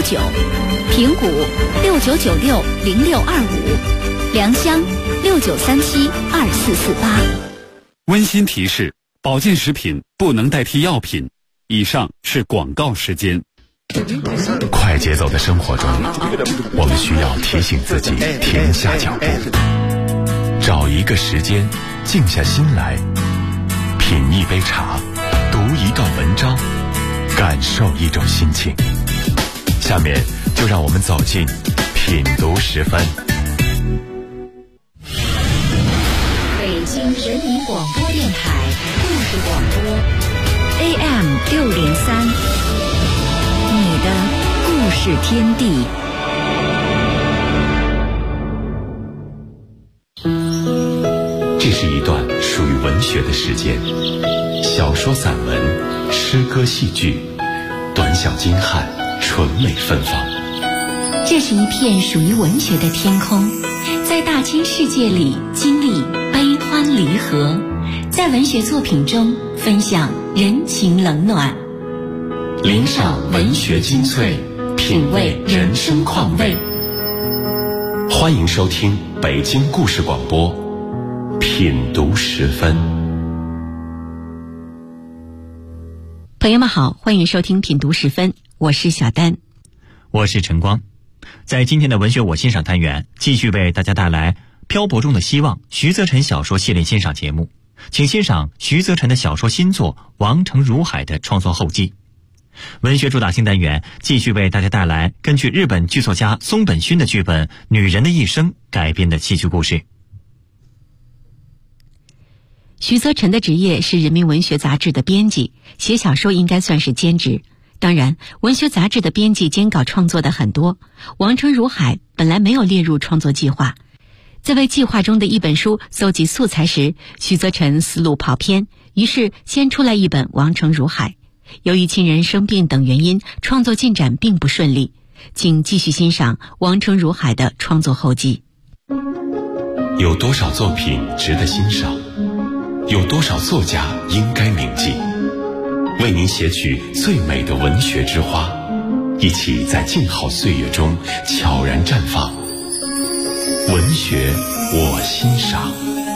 6999，平谷69960625，良乡69372448。 温馨提示：保健食品不能代替药品。以上是广告时间。 快节奏的生活中，我们需要提醒自己停下脚步，找一个时间，静下心来，品一杯茶，读一段文章，感受一种心情。下面就让我们走进品读10分。 北京人民广播电台故事广播 AM 603，你的故事天地。 这是一段属于文学的时间，小说、散文、诗歌、戏剧，短小精悍，纯美芬芳。 这是一片属于文学的天空，在大千世界里经历悲欢离合，在文学作品中分享人情冷暖， 领赏文学精粹，品味人生况味。欢迎收听北京故事广播品读10分。 朋友们好，欢迎收听品读10分，我是小丹， 我是陈光。在今天的文学我欣赏单元，继续为大家带来漂泊中的希望徐则臣小说系列欣赏节目，请欣赏徐则臣的小说新作《王城如海》的创作后记。文学主打新单元继续为大家带来根据日本剧作家松本薰的剧本《女人的一生》改编的戏剧故事。 徐则臣的职业是人民文学杂志的编辑，写小说应该算是兼职。当然，文学杂志的编辑兼稿创作的很多，《王城如海》本来没有列入创作计划。在为计划中的一本书搜集素材时，徐则臣思路跑偏，于是先出来一本《王城如海》。由于亲人生病等原因，创作进展并不顺利。请继续欣赏《王城如海》的创作后记。 有多少作品值得欣赏？有多少作家应该铭记？为您写取最美的文学之花，一起在静好岁月中悄然绽放。文学我欣赏。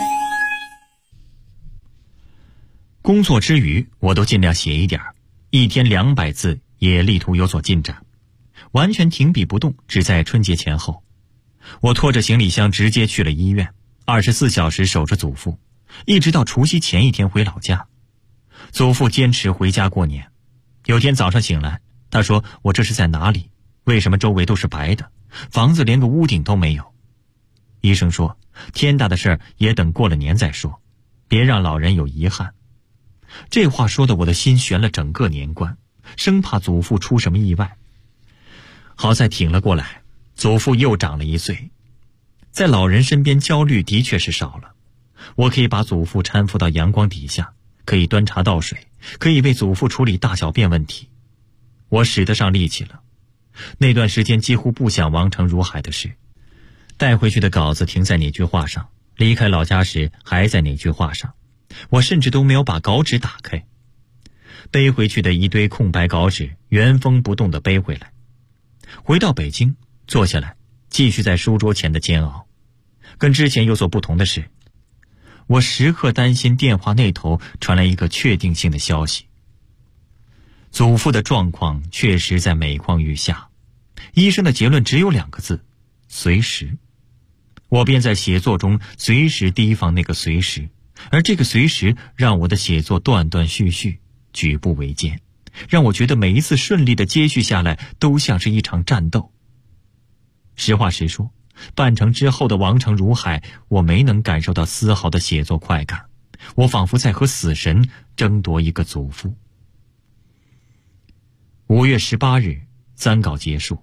工作之余，我都尽量写一点，一天200字也力图有所进展，完全停笔不动，只在春节前后。我拖着行李箱直接去了医院，24小时守着祖父，一直到除夕前一天回老家。祖父坚持回家过年。有天早上醒来，他说：“我这是在哪里？为什么周围都是白的？房子连个屋顶都没有？”医生说：“天大的事儿也等过了年再说，别让老人有遗憾。”这话说的我的心悬了整个年关，生怕祖父出什么意外。好在挺了过来，祖父又长了1岁。在老人身边焦虑的确是少了，我可以把祖父搀扶到阳光底下，可以端茶倒水，可以为祖父处理大小便问题。我使得上力气了。那段时间几乎不想王城如海的事，带回去的稿子停在哪句话上，离开老家时还在哪句话上，我甚至都没有把稿纸打开。背回去的一堆空白稿纸原封不动地背回来。回到北京，坐下来继续在书桌前的煎熬。跟之前有所不同的是，我时刻担心电话那头传来一个确定性的消息。祖父的状况确实在每况愈下，医生的结论只有2个字：随时。我便在写作中随时提防那个随时，而这个随时让我的写作断断续续，举步维艰，让我觉得每一次顺利的接续下来都像是一场战斗。实话实说，半程之后的王城如海，我没能感受到丝毫的写作快感，我仿佛在和死神争夺一个祖父。5月18日3稿结束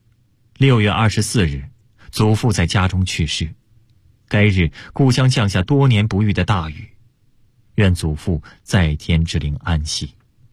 ，6月24日祖父在家中去世。该日故乡降下多年不遇的大雨，愿祖父在天之灵安息。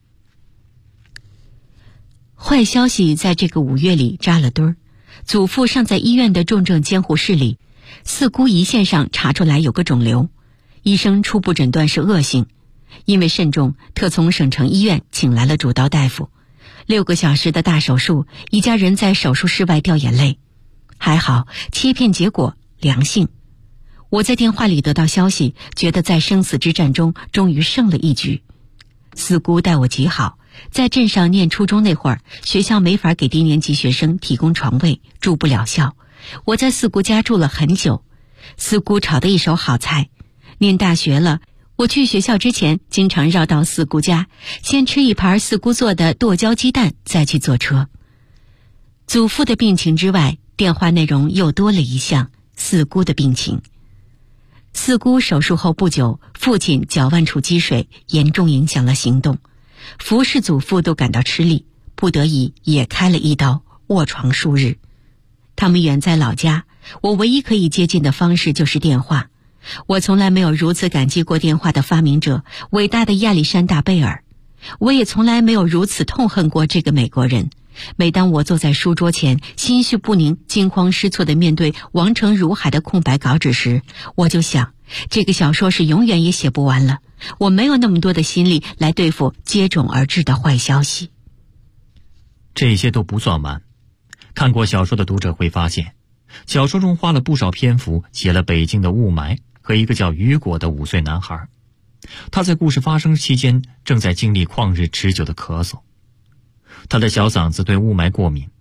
坏消息在这个5月里扎了堆儿，祖父尚在医院的重症监护室里，四姑胰腺上查出来有个肿瘤，医生初步诊断是恶性，因为慎重，特从省城医院请来了主刀大夫。 6个小时的大手术，一家人在手术室外掉眼泪。还好，切片结果良性。我在电话里得到消息，觉得在生死之战中终于胜了一局。四姑待我极好，在镇上念初中那会儿，学校没法给低年级学生提供床位，住不了校。我在四姑家住了很久，四姑炒的一手好菜。念大学了，我去学校之前经常绕到四姑家，先吃一盘四姑做的剁椒鸡蛋，再去坐车。祖父的病情之外，电话内容又多了一项四姑的病情。四姑手术后不久，父亲脚腕处积水严重影响了行动，服侍祖父都感到吃力，不得已也开了一刀，卧床数日。他们远在老家，我唯一可以接近的方式就是电话。我从来没有如此感激过电话的发明者，伟大的亚历山大·贝尔。我也从来没有如此痛恨过这个美国人。每当我坐在书桌前，心绪不宁、惊慌失措地面对王城如海的空白稿纸时，我就想，这个小说是永远也写不完了。我没有那么多的心力来对付接踵而至的坏消息。 这些都不算完。看过小说的读者会发现，小说中花了不少篇幅写了北京的雾霾和一个叫雨果的5岁男孩。他在故事发生期间正在经历旷日持久的咳嗽。他的小嗓子对雾霾过敏，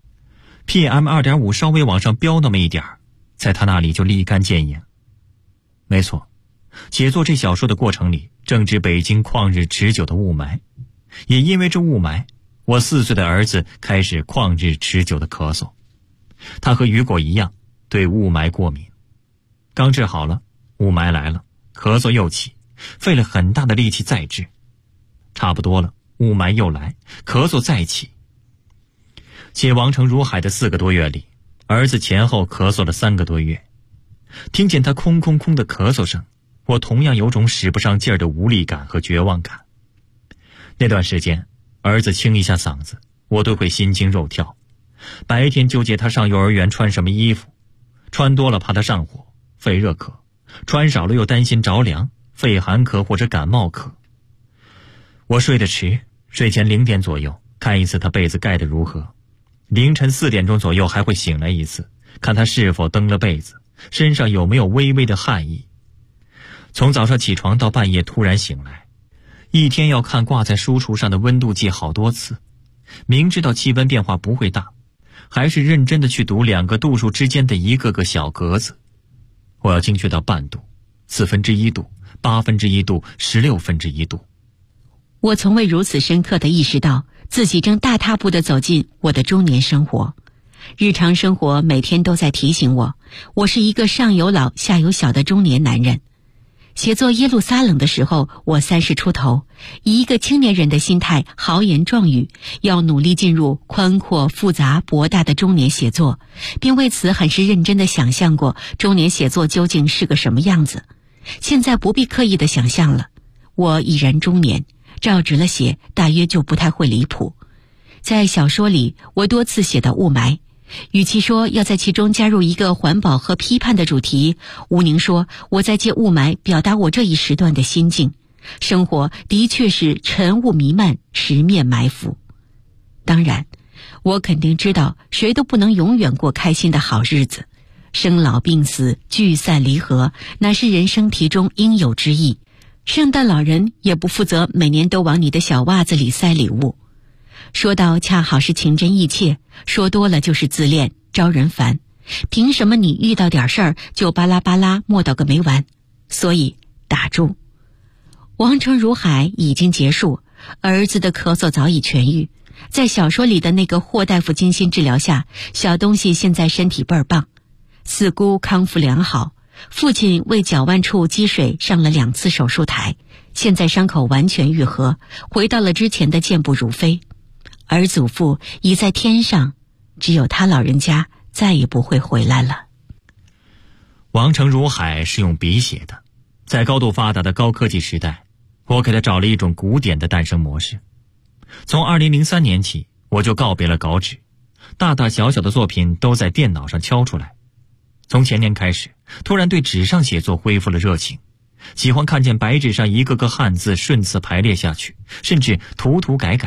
PM2.5 稍微往上飙那么一点，在他那里就立竿见影。没错，写作这小说的过程里正值北京旷日持久的雾霾，也因为这雾霾，我4岁的儿子开始旷日持久的咳嗽。他和雨果一样对雾霾过敏，刚治好了，雾霾来了，咳嗽又起，费了很大的力气再治，差不多了，雾霾又来，咳嗽再起。写王城如海的4个多月里，儿子前后咳嗽了3个多月。听见他空空空的咳嗽声，我同样有种使不上劲儿的无力感和绝望感。那段时间，儿子清一下嗓子，我都会心惊肉跳。白天纠结他上幼儿园穿什么衣服，穿多了怕他上火、肺热咳，穿少了又担心着凉、肺寒咳或者感冒咳。我睡得迟，睡前0点左右看一次他被子盖得如何，凌晨4点钟左右还会醒来一次，看他是否蹬了被子，身上有没有微微的汗意。从早上起床到半夜突然醒来，一天要看挂在书橱上的温度计好多次，明知道气温变化不会大，还是认真的去读2个度数之间的一个个小格子。我要精确到半度、1/4度、1/8度、1/16度。 我从未如此深刻地意识到自己正大踏步地走进我的中年生活。日常生活每天都在提醒我，我是一个上有老下有小的中年男人。写作《耶路撒冷》的时候，我30出头，以一个青年人的心态豪言壮语，要努力进入宽阔复杂博大的中年写作，并为此很是认真地想象过中年写作究竟是个什么样子。现在不必刻意地想象了，我已然中年，照直了写大约就不太会离谱。在小说里，我多次写到雾霾，与其说要在其中加入一个环保和批判的主题，吴宁说我在借雾霾表达我这一时段的心境。生活的确是尘雾弥漫，十面埋伏。当然，我肯定知道谁都不能永远过开心的好日子，生老病死、聚散离合，乃是人生题中应有之义。圣诞老人也不负责每年都往你的小袜子里塞礼物。说到恰好是情真意切，说多了就是自恋，招人烦。凭什么你遇到点事儿就巴拉巴拉磨叨个没完？所以打住。王城如海已经结束，儿子的咳嗽早已痊愈。在小说里的那个霍大夫精心治疗下，小东西现在身体倍儿棒。四姑康复良好，父亲为脚腕处积水上了2次手术台，现在伤口完全愈合，回到了之前的健步如飞。而祖父已在天上，只有他老人家再也不会回来了。 王城如海是用笔写的，在高度发达的高科技时代，我给他找了一种古典的诞生模式。从2003年起，我就告别了稿纸，大大小小的作品都在电脑上敲出来。从前年开始，突然对纸上写作恢复了热情，喜欢看见白纸上一个个汉字顺次排列下去，甚至涂涂改改，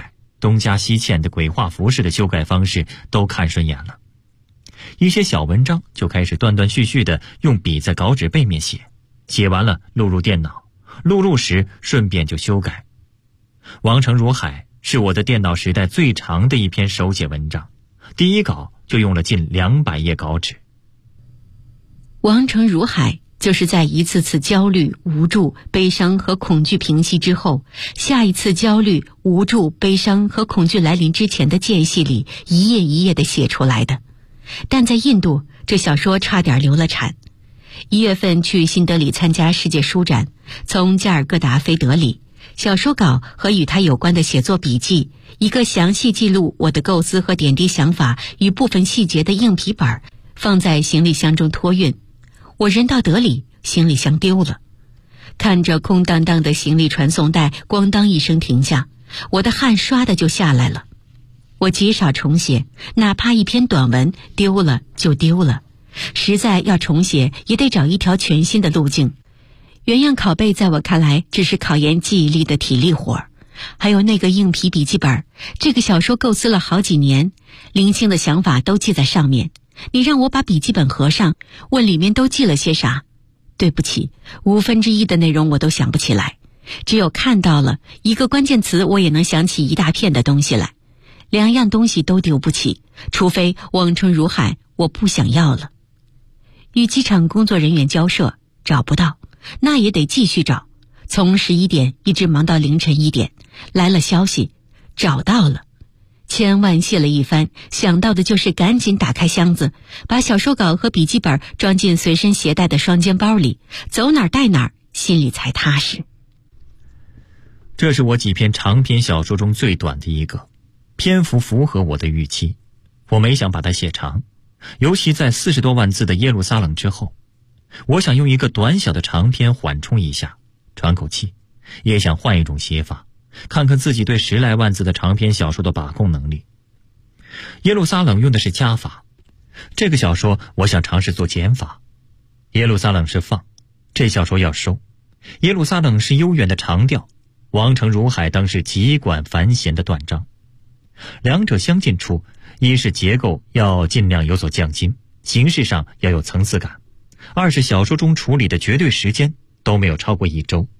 东加西嵌的鬼画符式的修改方式都看顺眼了。一些小文章就开始断断续续的用笔在稿纸背面写，写完了录入电脑，录入时顺便就修改。王城如海是我的电脑时代最长的一篇手写文章，第一稿就用了近200页稿纸。 王城如海就是在一次次焦虑、无助、悲伤和恐惧平息之后，下一次焦虑、无助、悲伤和恐惧来临之前的间隙里，一页一页地写出来的。但在印度，这小说差点流了产。1月份去新德里参加世界书展，从加尔各答飞德里，小说稿和与它有关的写作笔记，一个详细记录我的构思和点滴想法与部分细节的硬皮本放在行李箱中托运。我人到德里，行李箱丢了。看着空荡荡的行李传送带咣当一声停下，我的汗唰的就下来了。我极少重写，哪怕一篇短文丢了就丢了，实在要重写也得找一条全新的路径。原样拷贝在我看来只是考验记忆力的体力活儿。还有那个硬皮笔记本，这个小说构思了好几年，零星的想法都记在上面。你让我把笔记本合上，问里面都记了些啥？对不起，1/5的内容我都想不起来，只有看到了一个关键词，我也能想起一大片的东西来。2样东西都丢不起，除非王城如海我不想要了。与机场工作人员交涉，找不到，那也得继续找，从11点一直忙到凌晨1点，来了消息，找到了。千万谢了一番，想到的就是赶紧打开箱子，把小说稿和笔记本装进随身携带的双肩包里，走哪儿带哪儿，心里才踏实。 这是我几篇长篇小说中最短的一个，篇幅符合我的预期。我没想把它写长，尤其在40多万字的耶路撒冷之后，我想用一个短小的长篇缓冲一下，喘口气，也想换一种写法，看看自己对10来万字的长篇小说的把控能力。耶路撒冷用的是加法，这个小说我想尝试做减法。耶路撒冷是放，这小说要收。耶路撒冷是悠远的长调，王城如海当是极管繁弦的断章。两者相近处，一是结构要尽量有所匠心，形式上要有层次感；二是小说中处理的绝对时间都没有超过1周。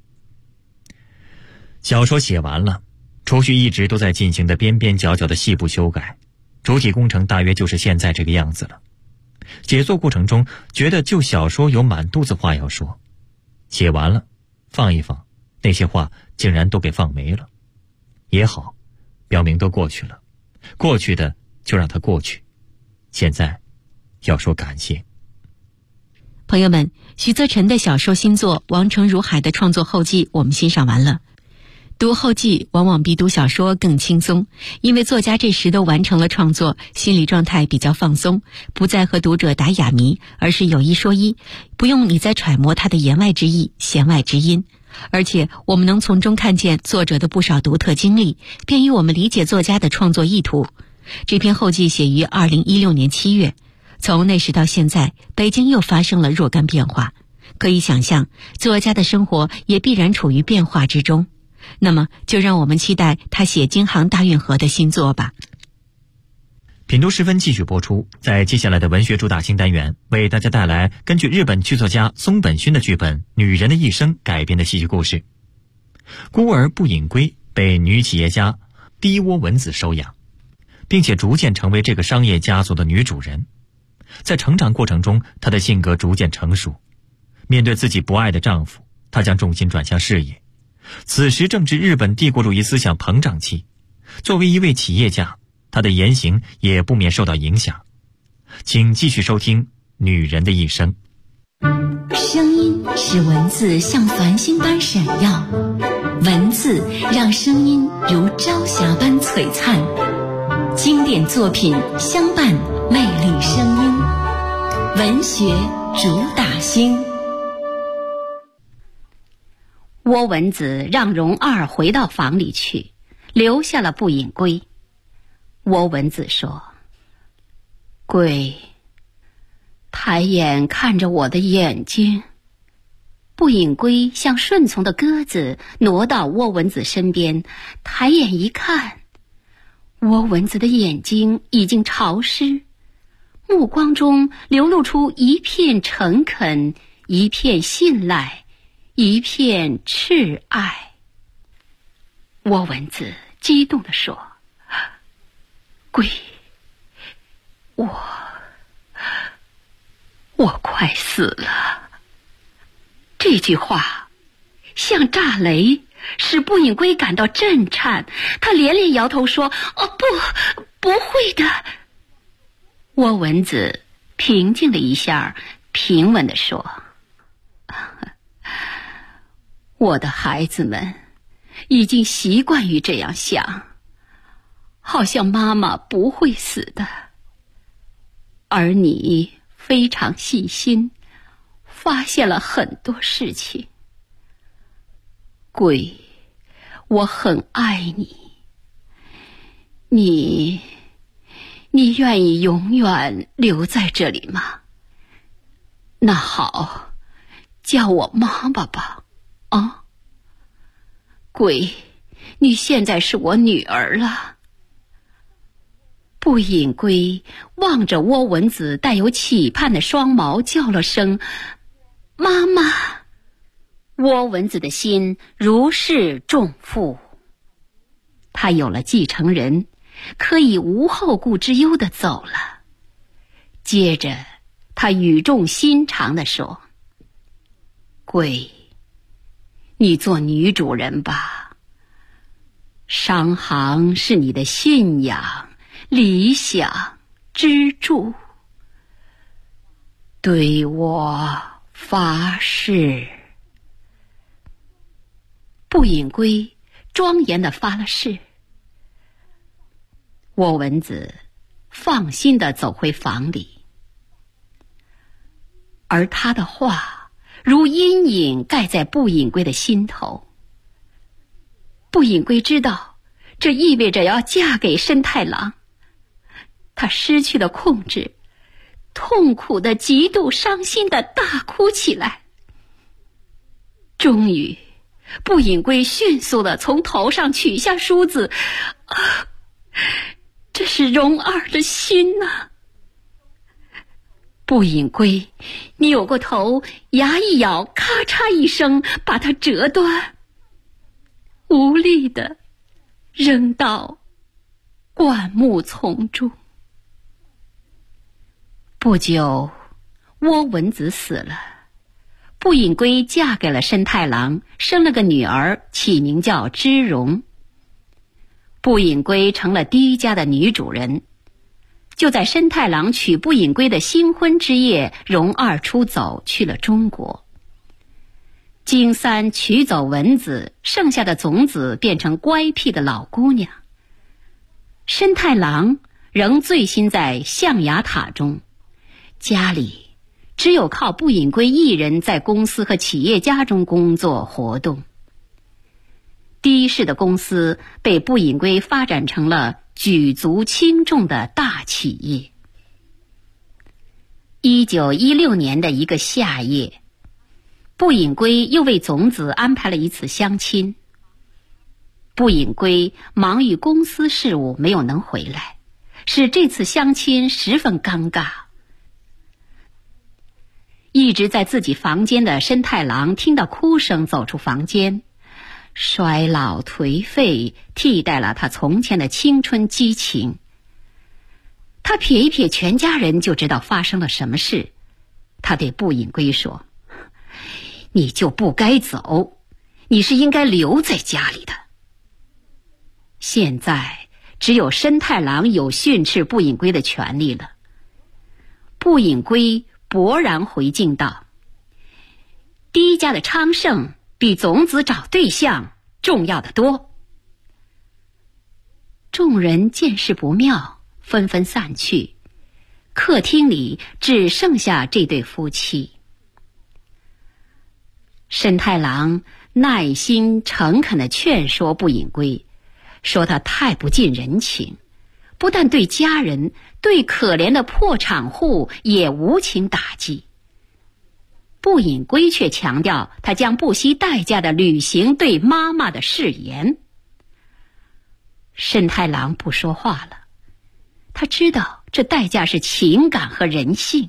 小说写完了，除去一直都在进行的边边角角的细部修改，主体工程大约就是现在这个样子了。写作过程中觉得就小说有满肚子话要说，写完了放一放，那些话竟然都给放没了。也好，表明都过去了，过去的就让它过去，现在要说感谢。 朋友们，徐则臣的小说新作《王城如海》的创作后记我们欣赏完了。读后记往往比读小说更轻松，因为作家这时都完成了创作，心理状态比较放松，不再和读者打哑谜，而是有一说一，不用你再揣摩他的言外之意、弦外之音。而且我们能从中看见作者的不少独特经历，便于我们理解作家的创作意图。这篇后记写于2016年7月，从那时到现在，北京又发生了若干变化，可以想象作家的生活也必然处于变化之中。那么就让我们期待他写京杭大运河的新作吧。 品读时分继续播出，在接下来的文学主打新单元，为大家带来根据日本剧作家松本薰的剧本《女人的一生》改编的戏剧故事。孤儿不隐归被女企业家低窝文子收养，并且逐渐成为这个商业家族的女主人。在成长过程中，她的性格逐渐成熟，面对自己不爱的丈夫，她将重心转向事业。此时正值日本帝国主义思想膨胀期，作为一位企业家，他的言行也不免受到影响。请继续收听《女人的一生》。 声音使文字像繁星般闪耀，文字让声音如朝霞般璀璨。经典作品相伴，魅力声音，文学主打星。 倭文子让荣二回到房里去，留下了不隐归。倭文子说：“归，抬眼看着我的眼睛。”不隐归像顺从的鸽子挪到倭文子身边，抬眼一看， 倭蚊子的眼睛已经潮湿，目光中流露出一片诚恳，一片信赖，一片挚爱。倭蚊子激动地说：“龟，我快死了。”这句话像炸雷，使不隐龟感到震颤。他连连摇头说：“不会的。”倭蚊子平静了一下，平稳地说：“我的孩子们已经习惯于这样想，好像妈妈不会死的。而你非常细心，发现了很多事情。龟，我很爱你。你愿意永远留在这里吗？那好，叫我妈妈吧。啊，龟，你现在是我女儿了。”不隐龟望着倭蚊子带有期盼的双眸，叫了声“妈妈”。倭蚊子的心如释重负，他有了继承人，可以无后顾之忧地走了。接着他语重心长地说：“龟，你做女主人吧。商行是你的信仰、理想、支柱。对我发誓。”不隐龟庄严地发了誓。倭蚊子放心地走回房里，而他的话如阴影盖在不隐龟的心头。不隐龟知道，这意味着要嫁给申太郎。他失去了控制，痛苦的、极度伤心的大哭起来。终于，不隐龟迅速地从头上取下梳子，这是蓉儿的心啊！不隐龟扭过头，牙一咬，咔嚓一声，把它折断，无力地扔到灌木丛中。不久，倭蚊子死了，不隐龟嫁给了申太郎，生了个女儿，起名叫知荣。不隐龟成了第一家的女主人。就在申太郎娶不隐龟的新婚之夜，蓉儿出走去了中国。金三取走蚊子，剩下的种子变成乖僻的老姑娘。申太郎仍醉心在象牙塔中，家里只有靠不隐龟一人在公司和企业家中工作活动。第一世的公司被不隐龟发展成了举足轻重的大企业。1916年的一个夏夜，不隐龟又为种子安排了一次相亲。不隐龟忙于公司事务，没有能回来，使这次相亲十分尴尬。一直在自己房间的申太郎听到哭声，走出房间。衰老颓废替代了他从前的青春激情。他瞥一瞥全家人，就知道发生了什么事。他对不隐龟说：“你就不该走，你是应该留在家里的。”现在只有申太郎有训斥不隐龟的权利了。不隐龟勃然回敬道：“第一家的昌盛比种子找对象重要得多。”众人见势不妙，纷纷散去。客厅里只剩下这对夫妻。申太郎耐心诚恳地劝说不隐龟，说他太不近人情，不但对家人，对可怜的破产户也无情打击。不隐龟却强调，他将不惜代价地履行对妈妈的誓言。 申太郎不说话了，他知道这代价是情感和人性。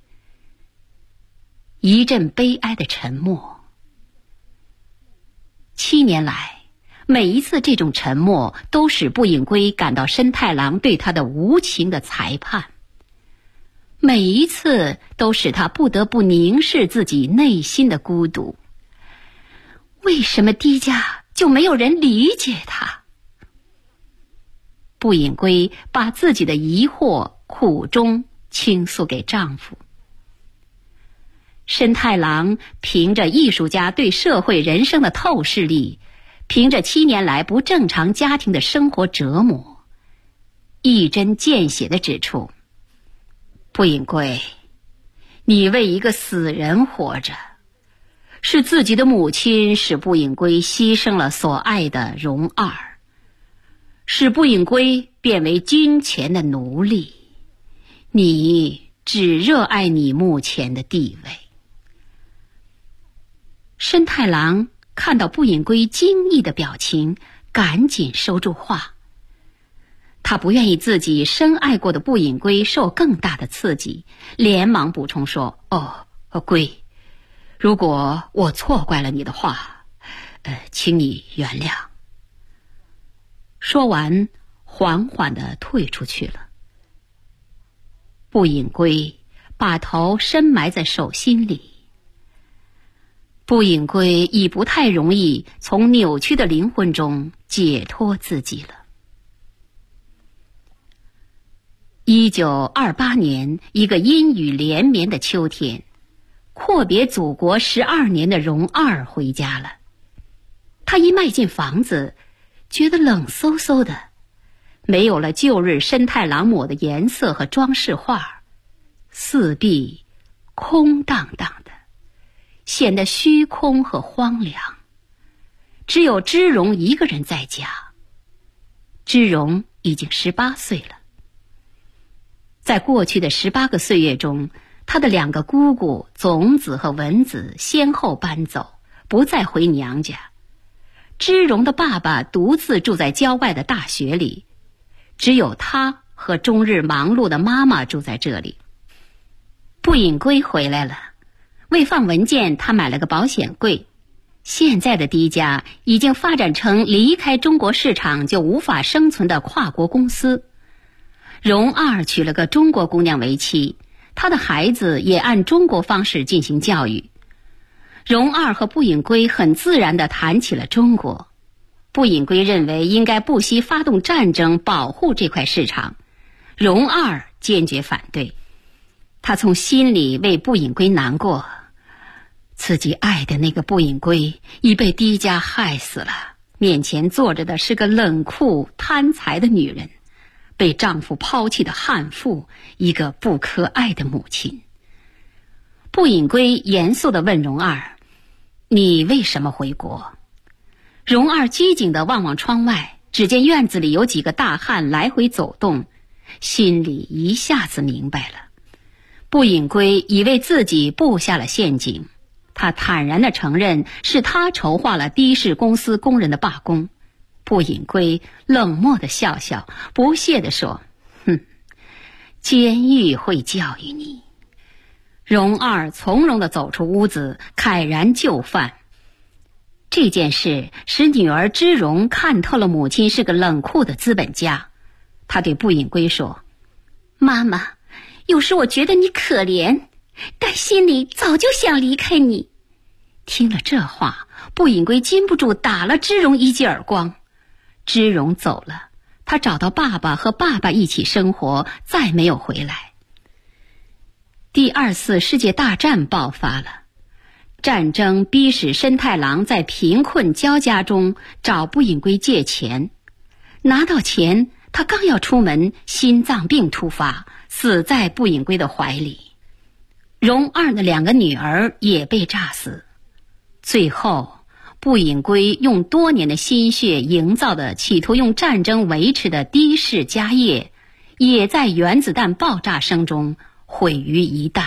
一阵悲哀的沉默。7年来，每一次这种沉默都使步隐圭感到申太郎对他的无情的裁判，每一次都使他不得不凝视自己内心的孤独。为什么低家就没有人理解他？步隐圭把自己的疑惑、苦衷倾诉给丈夫。申太郎凭着艺术家对社会人生的透视力，凭着7年来不正常家庭的生活折磨，一针见血地指出：步隐圭，你为一个死人活着，是自己的母亲使步隐圭牺牲了所爱的荣二，使步隐圭变为金钱的奴隶。你只热爱你目前的地位。申太郎看到步隐圭惊异的表情，赶紧收住话。他不愿意自己深爱过的步隐圭受更大的刺激，连忙补充说：圭，如果我错怪了你的话，请你原谅。说完，缓缓地退出去了。步隐圭把头深埋在手心里。步隐圭已不太容易从扭曲的灵魂中解脱自己了。1928年，一个阴雨连绵的秋天，阔别祖国12年的荣二回家了。他一迈进房子，觉得冷飕飕的，没有了旧日申太郎抹的颜色和装饰画，四壁空荡荡的，显得虚空和荒凉。只有芝荣一个人在家。芝荣已经18岁了。在过去的18个岁月中，他的2个姑姑总子和文子先后搬走，不再回娘家。芝荣的爸爸独自住在郊外的大学里，只有他和终日忙碌的妈妈住在这里。步隐圭回来了，为放文件，他买了个保险柜。现在的低家已经发展成离开中国市场就无法生存的跨国公司。荣二娶了个中国姑娘为妻，他的孩子也按中国方式进行教育。荣二和步隐圭很自然地谈起了中国。步隐圭认为应该不惜发动战争保护这块市场，荣二坚决反对。他从心里为步隐圭难过，自己爱的那个步隐圭已被低家害死了，面前坐着的是个冷酷贪财的女人，被丈夫抛弃的悍妇，一个不可爱的母亲。步隐圭严肃地问荣二：你为什么回国？荣二机警地望望窗外，只见院子里有几个大汉来回走动，心里一下子明白了。步隐圭以为自己布下了陷阱，他坦然地承认是他筹划了的士公司工人的罢工。步隐圭冷漠地笑笑，不屑地说：监狱会教育你。荣二从容地走出屋子，慨然就范。这件事使女儿芝荣看透了母亲是个冷酷的资本家。她对步隐圭说：妈妈，有时我觉得你可怜，但心里早就想离开你。听了这话，步隐圭禁不住打了芝荣一记耳光。芝荣走了，他找到爸爸，和爸爸一起生活，再没有回来。第2次世界大战爆发了，战争逼使申太郎在贫困交加中找步隐圭借钱。拿到钱，他刚要出门，心脏病突发，死在步隐圭的怀里。荣二的2个女儿也被炸死。最后，步隐圭用多年的心血营造的企图用战争维持的的士家业，也在原子弹爆炸声中毁于一旦。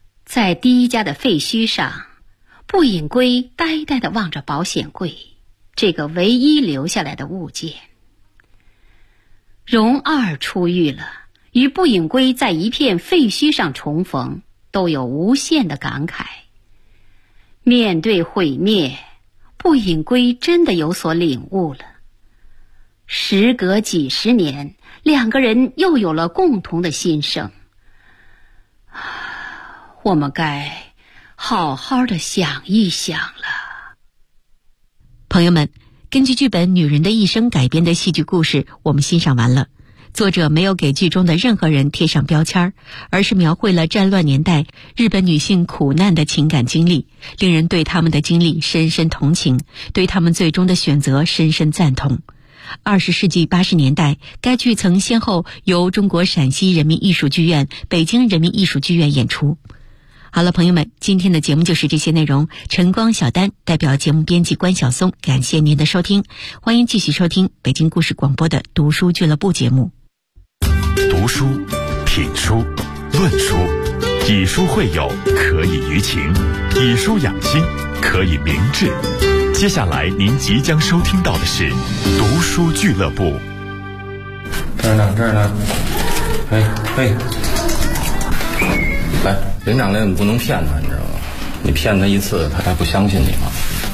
在低家的废墟上，步隐圭呆呆地望着保险柜， 这个唯一留下来的物件。荣二出狱了，与不隐归在一片废墟上重逢，都有无限的感慨。面对毁灭，不隐归真的有所领悟了。时隔几十年，两个人又有了共同的心声。我们该好好的想一想了。 朋友们，根据剧本《女人的一生》改编的戏剧故事我们欣赏完了。作者没有给剧中的任何人贴上标签，而是描绘了战乱年代日本女性苦难的情感经历，令人对她们的经历深深同情，对她们最终的选择深深赞同。20世纪80年代，该剧曾先后由中国陕西人民艺术剧院、北京人民艺术剧院演出。好了，朋友们，今天的节目就是这些内容。晨光小丹代表节目编辑关晓松，感谢您的收听，欢迎继续收听北京故事广播的读书俱乐部节目。 读书、品书、论书，以书会友，可以娱情；以书养心，可以明志。接下来您即将收听到的是读书俱乐部。 这儿呢，来，林长来，你不能骗他，你知道吗？你骗他一次，他还不相信你吗？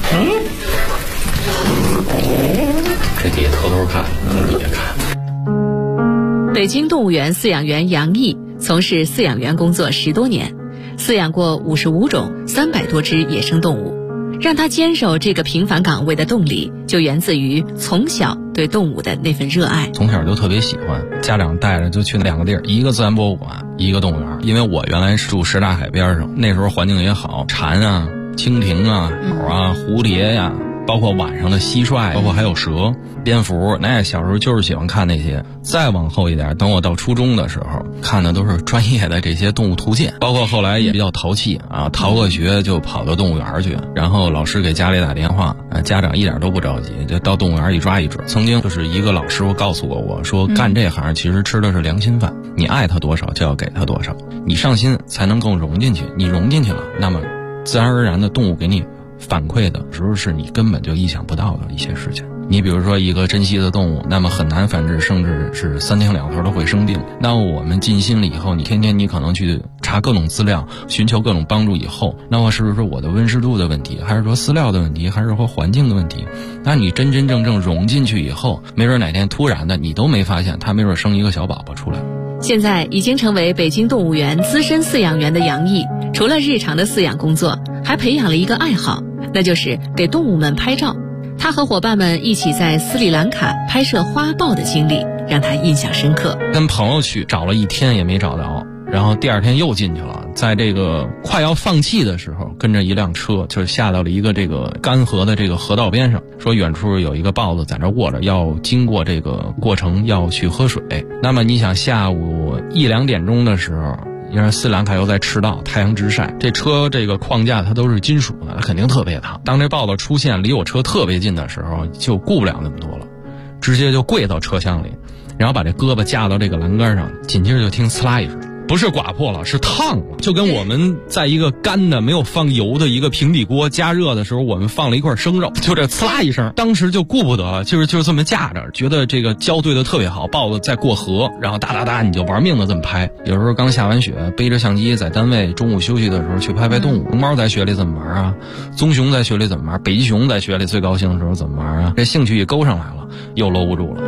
这底下偷偷看，底下看。 北京动物园饲养员杨毅从事饲养员工作10多年，饲养过55种300多只野生动物。让他坚守这个平凡岗位的动力，就源自于从小对动物的那份热爱。 从小就特别喜欢，家长带着就去2个地儿，一个自然博物馆，一个动物园。因为我原来是住什刹海边上，那时候环境也好，蝉啊、蜻蜓啊、鸟啊、蝴蝶呀，包括晚上的蟋蟀，包括还有蛇、蝙蝠，那小时候就是喜欢看那些。再往后一点，等我到初中的时候，看的都是专业的这些动物图鉴，包括后来也比较淘气啊，逃个学就跑到动物园去，然后老师给家里打电话，家长一点都不着急，就到动物园一抓一准。曾经就是一个老师傅告诉过我说，干这行其实吃的是良心饭，你爱他多少就要给他多少，你上心才能更融进去，你融进去了，那么自然而然的动物给你反馈的时候是你根本就意想不到的一些事情。你比如说一个珍稀的动物，那么很难繁殖，甚至是3天2头都会生病。那我们尽心了以后，你天天你可能去查各种资料，寻求各种帮助以后，那么是不是我的温湿度的问题，还是说饲料的问题，还是说环境的问题？那你真真正正融进去以后，没准哪天突然的你都没发现，它没准生一个小宝宝出来。 现在已经成为北京动物园资深饲养员的杨毅，除了日常的饲养工作，还培养了一个爱好，那就是给动物们拍照。他和伙伴们一起在斯里兰卡拍摄花豹的经历让他印象深刻。 跟朋友去找了1天也没找着，然后第2天又进去了，在这个快要放弃的时候，跟着一辆车就下到了一个这个干涸的这个河道边上，说远处有一个豹子在这卧着，要经过这个过程要去喝水。那么你想下午1、2点钟的时候，因为斯里兰卡又在赤道，太阳直晒，这车这个框架它都是金属的，它肯定特别烫。当这豹子出现离我车特别近的时候，就顾不了那么多了，直接就跪到车厢里，然后把这胳膊架到这个栏杆上，紧接着就听呲啦一声，不是刮破了，是烫了，就跟我们在一个干的没有放油的一个平底锅加热的时候，我们放了一块生肉，就这呲啦一声，当时就顾不得了，就是这么架着，觉得这个胶对的特别好，豹子在过河，然后哒哒哒你就玩命的这么拍。有时候刚下完雪，背着相机在单位中午休息的时候去拍拍动物，龙猫在雪里怎么玩啊，棕熊在雪里怎么玩，北极熊在雪里最高兴的时候怎么玩啊，这兴趣也勾上来了，又搂不住了。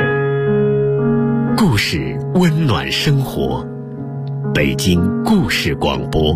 故事温暖生活，北京故事广播。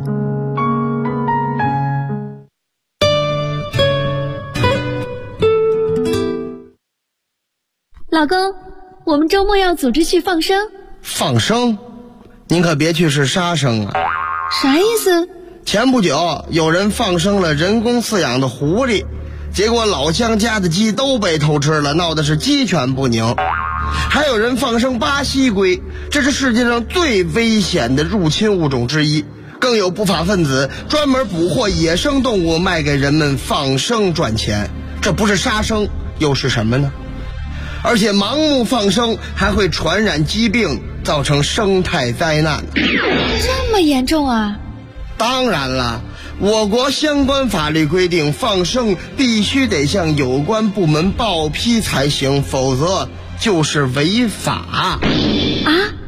老公，我们周末要组织去放生。 放生？您可别去是杀生啊！ 啥意思？ 前不久有人放生了人工饲养的狐狸，结果老乡家的鸡都被偷吃了，闹得是鸡犬不宁。还有人放生巴西龟，这是世界上最危险的入侵物种之一。更有不法分子专门捕获野生动物卖给人们放生赚钱，这不是杀生又是什么呢？而且盲目放生还会传染疾病，造成生态灾难。 这么严重啊？ 当然了， 我国相关法律规定，放生必须得向有关部门报批才行，否则就是违法。 啊？